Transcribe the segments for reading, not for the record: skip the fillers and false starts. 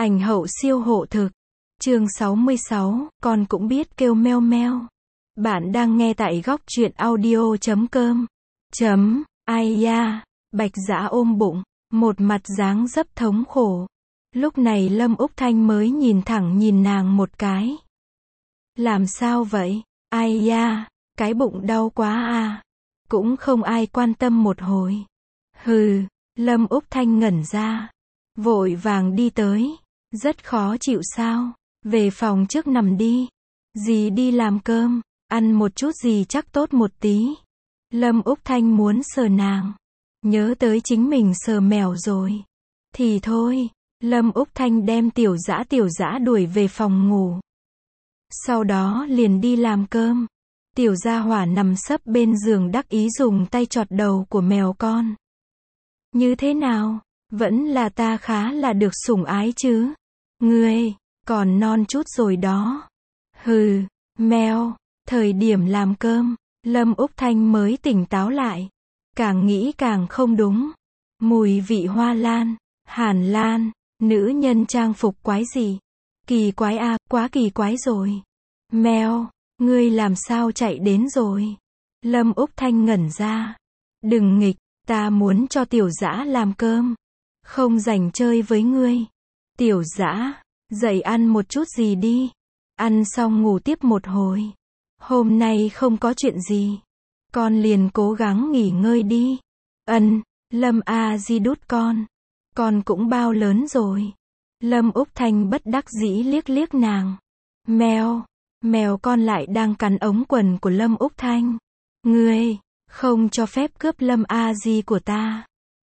Ảnh hậu siêu hộ thực. Chương 66, con cũng biết kêu meo meo. Bạn đang nghe tại góc truyện audio.com. Ai da, Bạch Dã ôm bụng, một mặt dáng dấp thống khổ. Lúc này Lâm Úc Thanh mới nhìn thẳng nhìn nàng một cái. Làm sao vậy? Ai da, cái bụng đau quá à. Cũng không ai quan tâm một hồi. Hừ, Lâm Úc Thanh ngẩn ra. Vội vàng đi tới. Rất khó chịu sao? Về phòng trước nằm đi. Dì đi làm cơm, ăn một chút gì chắc tốt một tí. Lâm Úc Thanh muốn sờ nàng. Nhớ tới chính mình sờ mèo rồi. Thì thôi, Lâm Úc Thanh đem tiểu dã đuổi về phòng ngủ. Sau đó liền đi làm cơm. Tiểu gia hỏa nằm sấp bên giường đắc ý dùng tay chọt đầu của mèo con. Như thế nào? Vẫn là ta khá là được sủng ái chứ. Ngươi, còn non chút rồi đó. Hừ, mèo. Thời điểm làm cơm, Lâm Úc Thanh mới tỉnh táo lại. Càng nghĩ càng không đúng. Mùi vị hoa lan, hàn lan, nữ nhân trang phục quái gì? Kỳ quái à, quá kỳ quái rồi. Mèo, ngươi làm sao chạy đến rồi? Lâm Úc Thanh ngẩn ra. Đừng nghịch, ta muốn cho tiểu dã làm cơm. Không rảnh chơi với ngươi. Tiểu dã, dậy ăn một chút gì đi. Ăn xong ngủ tiếp một hồi. Hôm nay không có chuyện gì. Con liền cố gắng nghỉ ngơi đi. Lâm A Di đút con. Con cũng bao lớn rồi. Lâm Úc Thanh bất đắc dĩ liếc liếc nàng. Mèo con lại đang cắn ống quần của Lâm Úc Thanh. Ngươi, không cho phép cướp Lâm A Di của ta.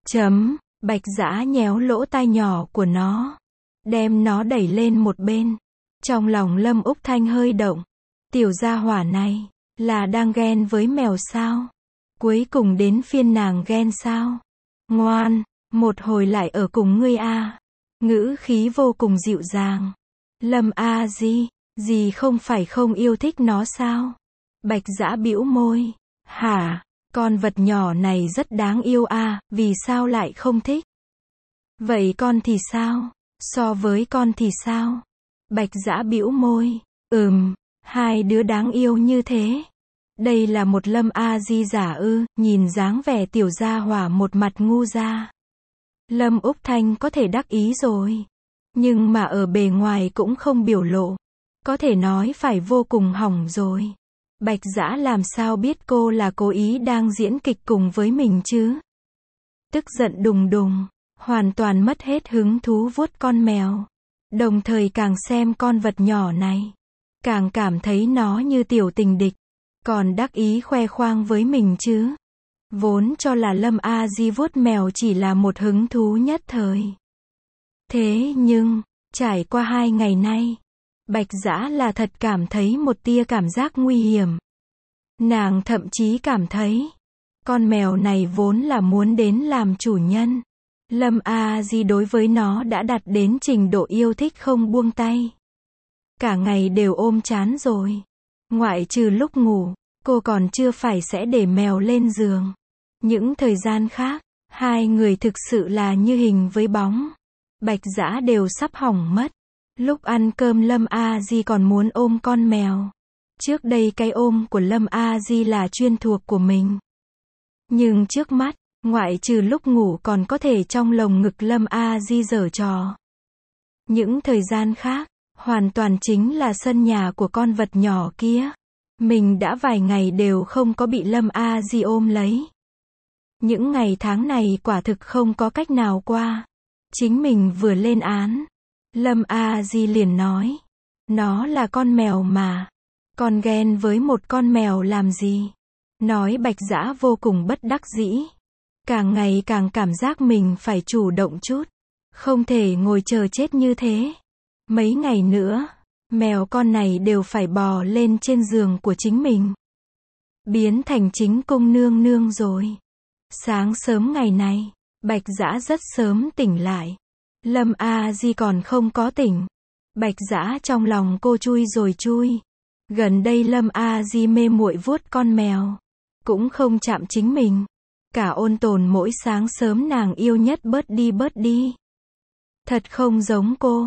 Bạch Dã nhéo lỗ tai nhỏ của nó. Đem nó đẩy lên một bên. Trong lòng Lâm Úc Thanh hơi động. Tiểu gia hỏa này, là đang ghen với mèo sao? Cuối cùng đến phiên nàng ghen sao? Ngoan, một hồi lại ở cùng ngươi a. Ngữ khí vô cùng dịu dàng. Lâm A Di, dì không phải không yêu thích nó sao? Bạch Dã bĩu môi. Hả? Con vật nhỏ này rất đáng yêu à, vì sao lại không thích? Vậy con thì sao? So với con thì sao? Bạch Dã bĩu môi. Hai đứa đáng yêu như thế. Đây là một Lâm A Di giả ư? Nhìn dáng vẻ tiểu gia hỏa một mặt ngu ra. Lâm Úc Thanh có thể đắc ý rồi. Nhưng mà ở bề ngoài cũng không biểu lộ. Có thể nói phải vô cùng hỏng rồi. Bạch Dã làm sao biết cô là cố ý đang diễn kịch cùng với mình chứ? Tức giận đùng đùng, hoàn toàn mất hết hứng thú vuốt con mèo. Đồng thời càng xem con vật nhỏ này, càng cảm thấy nó như tiểu tình địch. Còn đắc ý khoe khoang với mình chứ. Vốn cho là Lâm A Di vuốt mèo chỉ là một hứng thú nhất thời. Thế nhưng, trải qua 2 ngày nay, Bạch Dã là thật cảm thấy một tia cảm giác nguy hiểm. Nàng thậm chí cảm thấy, con mèo này vốn là muốn đến làm chủ nhân. Lâm A Di đối với nó đã đạt đến trình độ yêu thích không buông tay. Cả ngày đều ôm chán rồi. Ngoại trừ lúc ngủ, cô còn chưa phải sẽ để mèo lên giường. Những thời gian khác, hai người thực sự là như hình với bóng. Bạch Dã đều sắp hỏng mất. Lúc ăn cơm Lâm A Di còn muốn ôm con mèo. Trước đây cái ôm của Lâm A Di là chuyên thuộc của mình. Nhưng trước mắt, ngoại trừ lúc ngủ còn có thể trong lồng ngực Lâm A Di giở trò. Những thời gian khác, hoàn toàn chính là sân nhà của con vật nhỏ kia. Mình đã vài ngày đều không có bị Lâm A Di ôm lấy. Những ngày tháng này quả thực không có cách nào qua. Chính mình vừa lên án. Lâm A Di liền nói. Nó là con mèo mà. Con ghen với một con mèo làm gì? Nói Bạch Dã vô cùng bất đắc dĩ. Càng ngày càng cảm giác mình phải chủ động chút. Không thể ngồi chờ chết như thế. Mấy ngày nữa, mèo con này đều phải bò lên trên giường của chính mình. Biến thành chính cung nương nương rồi. Sáng sớm ngày này, Bạch Dã rất sớm tỉnh lại. Lâm A Di còn không có tỉnh. Bạch Dã trong lòng cô chui rồi chui. Gần đây Lâm A Di mê muội vuốt con mèo. Cũng không chạm chính mình. Cả ôn tồn mỗi sáng sớm nàng yêu nhất bớt đi. Thật không giống cô.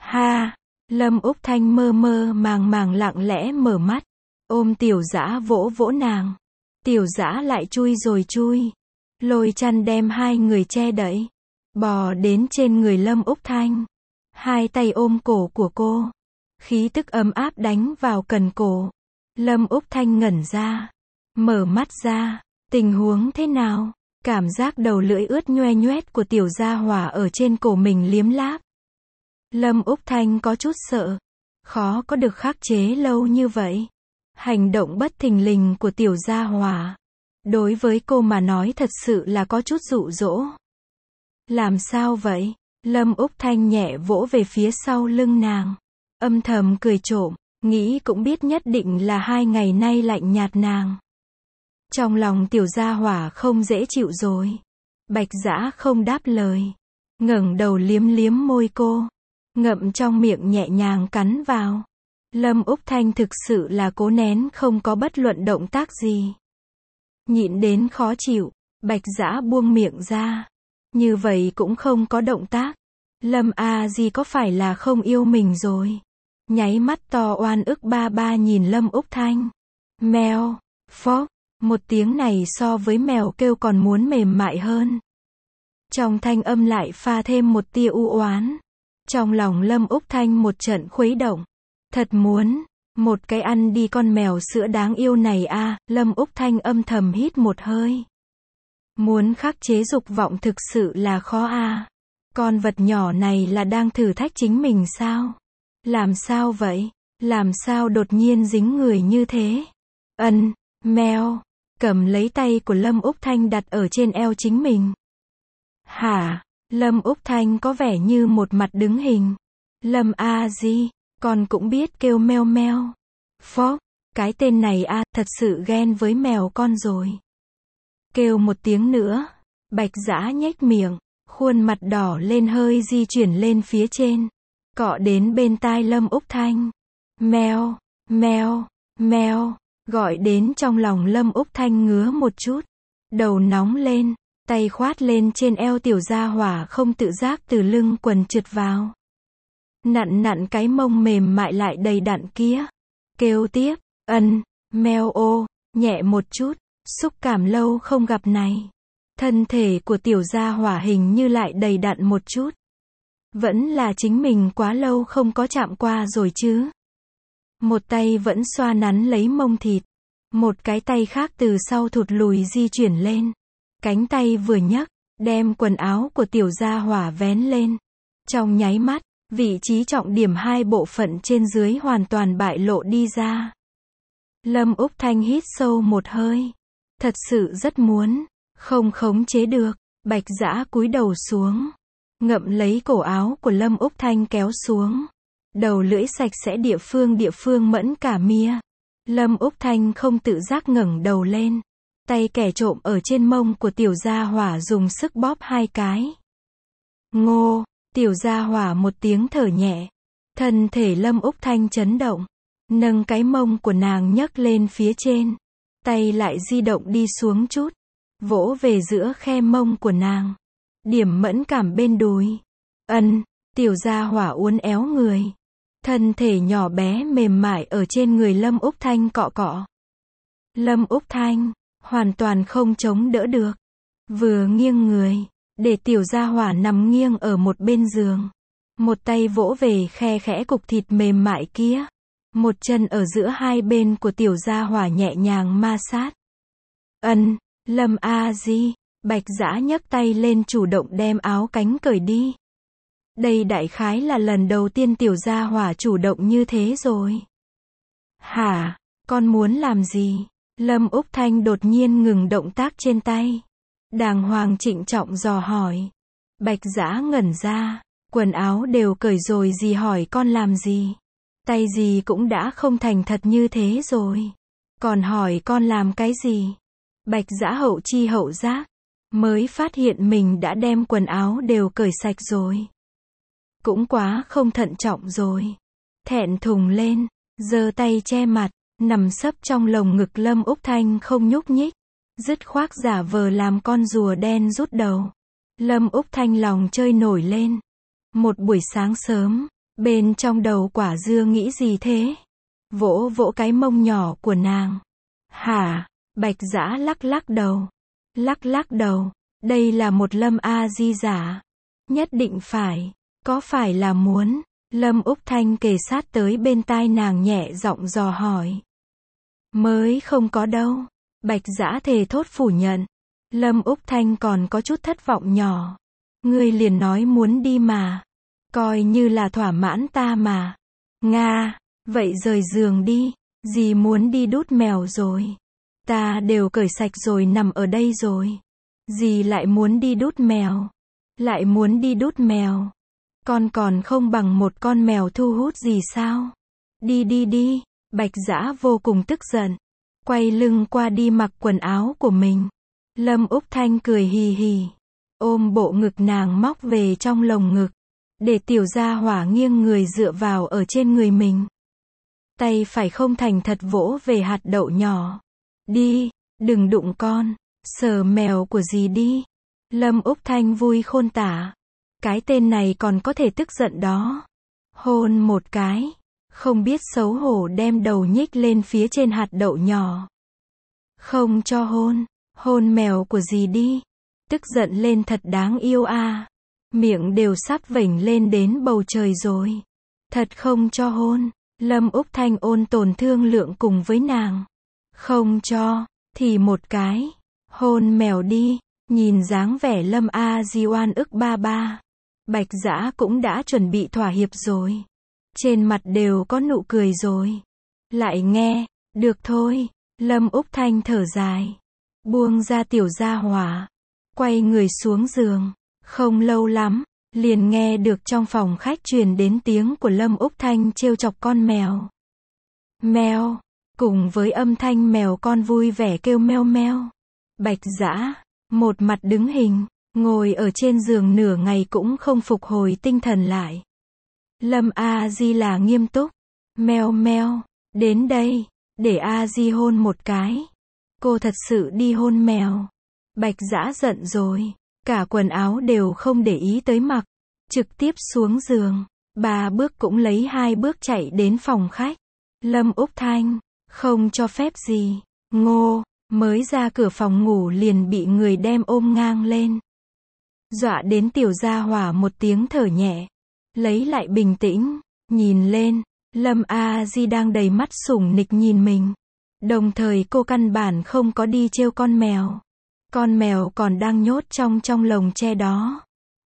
Ha! Lâm Úc Thanh mơ mơ màng màng lặng lẽ mở mắt, ôm Tiểu Dã vỗ vỗ nàng. Tiểu Dã lại chui rồi chui, lôi chăn đem hai người che đậy, bò đến trên người Lâm Úc Thanh. Hai tay ôm cổ của cô, khí tức ấm áp đánh vào cần cổ. Lâm Úc Thanh ngẩn ra, mở mắt ra, tình huống thế nào? Cảm giác đầu lưỡi ướt nhoe nhoét của tiểu gia hỏa ở trên cổ mình liếm láp. Lâm Úc Thanh có chút sợ, khó có được khắc chế lâu như vậy. Hành động bất thình lình của tiểu gia hỏa, đối với cô mà nói thật sự là có chút dụ dỗ. Làm sao vậy? Lâm Úc Thanh nhẹ vỗ về phía sau lưng nàng, âm thầm cười trộm, nghĩ cũng biết nhất định là 2 ngày nay lạnh nhạt nàng. Trong lòng tiểu gia hỏa không dễ chịu rồi. Bạch Dã không đáp lời, ngẩng đầu liếm liếm môi cô, ngậm trong miệng nhẹ nhàng cắn vào. Lâm Úc Thanh thực sự là cố nén không có bất luận động tác gì. Nhịn đến khó chịu, Bạch Dã buông miệng ra. Như vậy cũng không có động tác. Lâm A Di có phải là không yêu mình rồi? Nháy mắt to oan ức ba ba nhìn Lâm Úc Thanh. Mèo, phốc, một tiếng này so với mèo kêu còn muốn mềm mại hơn. Trong thanh âm lại pha thêm một tia u oán. Trong lòng Lâm Úc Thanh một trận khuấy động. Thật muốn, một cái ăn đi con mèo sữa đáng yêu này a. Lâm Úc Thanh âm thầm hít một hơi. Muốn khắc chế dục vọng thực sự là khó a. Con vật nhỏ này là đang thử thách chính mình sao? Làm sao vậy? Làm sao đột nhiên dính người như thế? Mèo, cầm lấy tay của Lâm Úc Thanh đặt ở trên eo chính mình. Hả? Lâm Úc Thanh có vẻ như một mặt đứng hình. Lâm A Di, con cũng biết kêu meo meo. Phốc, cái tên này a, thật sự ghen với mèo con rồi. Kêu một tiếng nữa, Bạch Dã nhếch miệng, khuôn mặt đỏ lên hơi di chuyển lên phía trên, cọ đến bên tai Lâm Úc Thanh. Meo, meo, meo, gọi đến trong lòng Lâm Úc Thanh ngứa một chút, đầu nóng lên, tay khoát lên trên eo tiểu gia hỏa không tự giác từ lưng quần trượt vào. Nặn nặn cái mông mềm mại lại đầy đặn kia. Kêu tiếp, meo ô, nhẹ một chút, xúc cảm lâu không gặp này. Thân thể của tiểu gia hỏa hình như lại đầy đặn một chút. Vẫn là chính mình quá lâu không có chạm qua rồi chứ. Một tay vẫn xoa nắn lấy mông thịt. Một cái tay khác từ sau thụt lùi di chuyển lên. Cánh tay vừa nhấc, đem quần áo của tiểu gia hỏa vén lên. Trong nháy mắt, vị trí trọng điểm hai bộ phận trên dưới hoàn toàn bại lộ đi ra. Lâm Úc Thanh hít sâu một hơi. Thật sự rất muốn, không khống chế được. Bạch Dã cúi đầu xuống, ngậm lấy cổ áo của Lâm Úc Thanh kéo xuống. Đầu lưỡi sạch sẽ địa phương mẫn cả mia. Lâm Úc Thanh không tự giác ngẩng đầu lên. Tay kẻ trộm ở trên mông của tiểu gia hỏa dùng sức bóp 2 cái. Ngô, tiểu gia hỏa một tiếng thở nhẹ. Thân thể Lâm Úc Thanh chấn động. Nâng cái mông của nàng nhấc lên phía trên. Tay lại di động đi xuống chút. Vỗ về giữa khe mông của nàng. Điểm mẫn cảm bên đùi. Tiểu gia hỏa uốn éo người. Thân thể nhỏ bé mềm mại ở trên người Lâm Úc Thanh cọ cọ. Lâm Úc Thanh, hoàn toàn không chống đỡ được. Vừa nghiêng người, để tiểu gia hỏa nằm nghiêng ở một bên giường. Một tay vỗ về khe khẽ cục thịt mềm mại kia. Một chân ở giữa hai bên của tiểu gia hỏa nhẹ nhàng ma sát. Lâm A Di, Bạch Dã nhấc tay lên chủ động đem áo cánh cởi đi. Đây đại khái là lần đầu tiên tiểu gia hỏa chủ động như thế rồi. Hả, con muốn làm gì? Lâm Úc Thanh đột nhiên ngừng động tác trên tay. Đàng hoàng trịnh trọng dò hỏi. Bạch Dã ngẩn ra, quần áo đều cởi rồi gì hỏi con làm gì? Tay gì cũng đã không thành thật như thế rồi. Còn hỏi con làm cái gì? Bạch Dã hậu chi hậu giác, mới phát hiện mình đã đem quần áo đều cởi sạch rồi. Cũng quá không thận trọng rồi. Thẹn thùng lên, giơ tay che mặt, nằm sấp trong lồng ngực Lâm Úc Thanh không nhúc nhích. Dứt khoát giả vờ làm con rùa đen rút đầu. Lâm Úc Thanh lòng chơi nổi lên. Một buổi sáng sớm, Bên trong đầu Quả Dưa nghĩ gì thế? Vỗ vỗ cái mông nhỏ của nàng. Hả? Bạch Dã lắc lắc đầu. Lắc lắc đầu. Đây là một Lâm A Di giả. Nhất định phải. Có phải là muốn? Lâm Úc Thanh kề sát tới bên tai nàng nhẹ giọng dò hỏi. Mới không có đâu. Bạch Dã thề thốt phủ nhận. Lâm Úc Thanh còn có chút thất vọng nhỏ. Ngươi liền nói muốn đi mà. Coi như là thỏa mãn ta mà. Nga, vậy rời giường đi. Dì muốn đi đút mèo rồi. Ta đều cởi sạch rồi nằm ở đây rồi. Dì lại muốn đi đút mèo. Lại muốn đi đút mèo. Con còn không bằng một con mèo thu hút gì sao? Đi đi đi. Bạch Dã vô cùng tức giận. Quay lưng qua đi mặc quần áo của mình. Lâm Úc Thanh cười hì hì. Ôm bộ ngực nàng móc về trong lồng ngực. Để tiểu gia hỏa nghiêng người dựa vào ở trên người mình. Tay phải không thành thật vỗ về hạt đậu nhỏ. Đi, đừng đụng con. Sờ mèo của dì đi. Lâm Úc Thanh vui khôn tả. Cái tên này còn có thể tức giận đó. Hôn một cái. Không biết xấu hổ đem đầu nhích lên phía trên hạt đậu nhỏ. Không cho hôn. Hôn mèo của dì đi. Tức giận lên thật đáng yêu à. Miệng đều sắp vểnh lên đến bầu trời rồi. Thật không cho hôn. Lâm Úc Thanh ôn tồn thương lượng cùng với nàng. Không cho, thì một cái. Hôn mèo đi. Nhìn dáng vẻ Lâm A Di oan ức ba ba. Bạch Dã cũng đã chuẩn bị thỏa hiệp rồi. Trên mặt đều có nụ cười rồi. Lại nghe, được thôi. Lâm Úc Thanh thở dài. Buông ra tiểu gia hỏa. Quay người xuống giường. Không lâu lắm, liền nghe được trong phòng khách truyền đến tiếng của Lâm Úc Thanh trêu chọc con mèo. Mèo, cùng với âm thanh mèo con vui vẻ kêu meo meo. Bạch Dã, một mặt đứng hình, ngồi ở trên giường nửa ngày cũng không phục hồi tinh thần lại. Lâm A Di là nghiêm túc. Meo meo, đến đây, để A Di hôn một cái. Cô thật sự đi hôn mèo. Bạch Dã giận rồi. Cả quần áo đều không để ý tới mặc. Trực tiếp xuống giường. 3 bước cũng lấy 2 bước chạy đến phòng khách. Lâm Úc Thanh, không cho phép gì. Ngô, mới ra cửa phòng ngủ liền bị người đem ôm ngang lên. Dọa đến tiểu gia hỏa một tiếng thở nhẹ. Lấy lại bình tĩnh, nhìn lên. Lâm A Di đang đầy mắt sủng nịch nhìn mình. Đồng thời cô căn bản không có đi trêu con mèo. Con mèo còn đang nhốt trong lồng tre đó.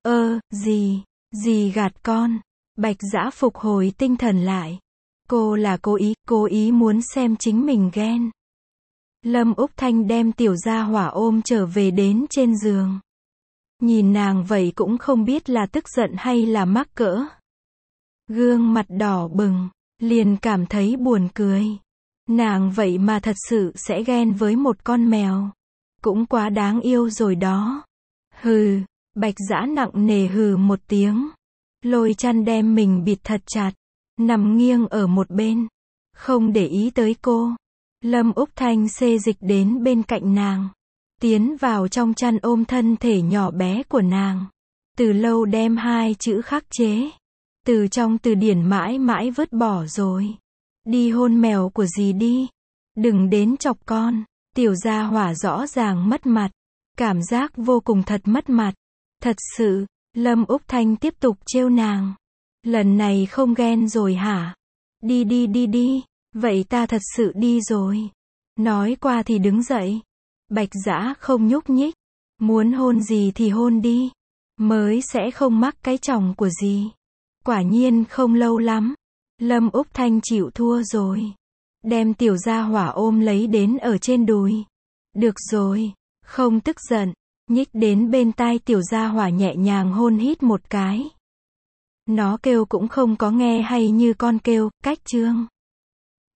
Dì gạt con. Bạch Dã phục hồi tinh thần lại. Cô là cố ý muốn xem chính mình ghen. Lâm Úc Thanh đem tiểu gia hỏa ôm trở về đến trên giường. Nhìn nàng vậy cũng không biết là tức giận hay là mắc cỡ. Gương mặt đỏ bừng, liền cảm thấy buồn cười. Nàng vậy mà thật sự sẽ ghen với một con mèo. Cũng quá đáng yêu rồi đó. Hừ, Bạch Dã nặng nề hừ một tiếng. Lôi chăn đem mình bịt thật chặt. Nằm nghiêng ở một bên. Không để ý tới cô. Lâm Úc Thanh xê dịch đến bên cạnh nàng. Tiến vào trong chăn ôm thân thể nhỏ bé của nàng. Từ lâu đem 2 chữ khắc chế. Từ trong từ điển mãi mãi vứt bỏ rồi. Đi hôn mèo của dì đi. Đừng đến chọc con. Tiểu gia hỏa rõ ràng mất mặt. Cảm giác vô cùng thật mất mặt. Thật sự, Lâm Úc Thanh tiếp tục trêu nàng. Lần này không ghen rồi hả? Đi đi đi đi. Vậy ta thật sự đi rồi. Nói qua thì đứng dậy. Bạch Dã không nhúc nhích. Muốn hôn gì thì hôn đi. Mới sẽ không mắc cái chồng của dì. Quả nhiên không lâu lắm. Lâm Úc Thanh chịu thua rồi. Đem tiểu gia hỏa ôm lấy đến ở trên đùi. Được rồi, không tức giận. Nhích đến bên tai tiểu gia hỏa nhẹ nhàng hôn hít một cái. Nó kêu cũng không có nghe hay như con kêu, cách chương.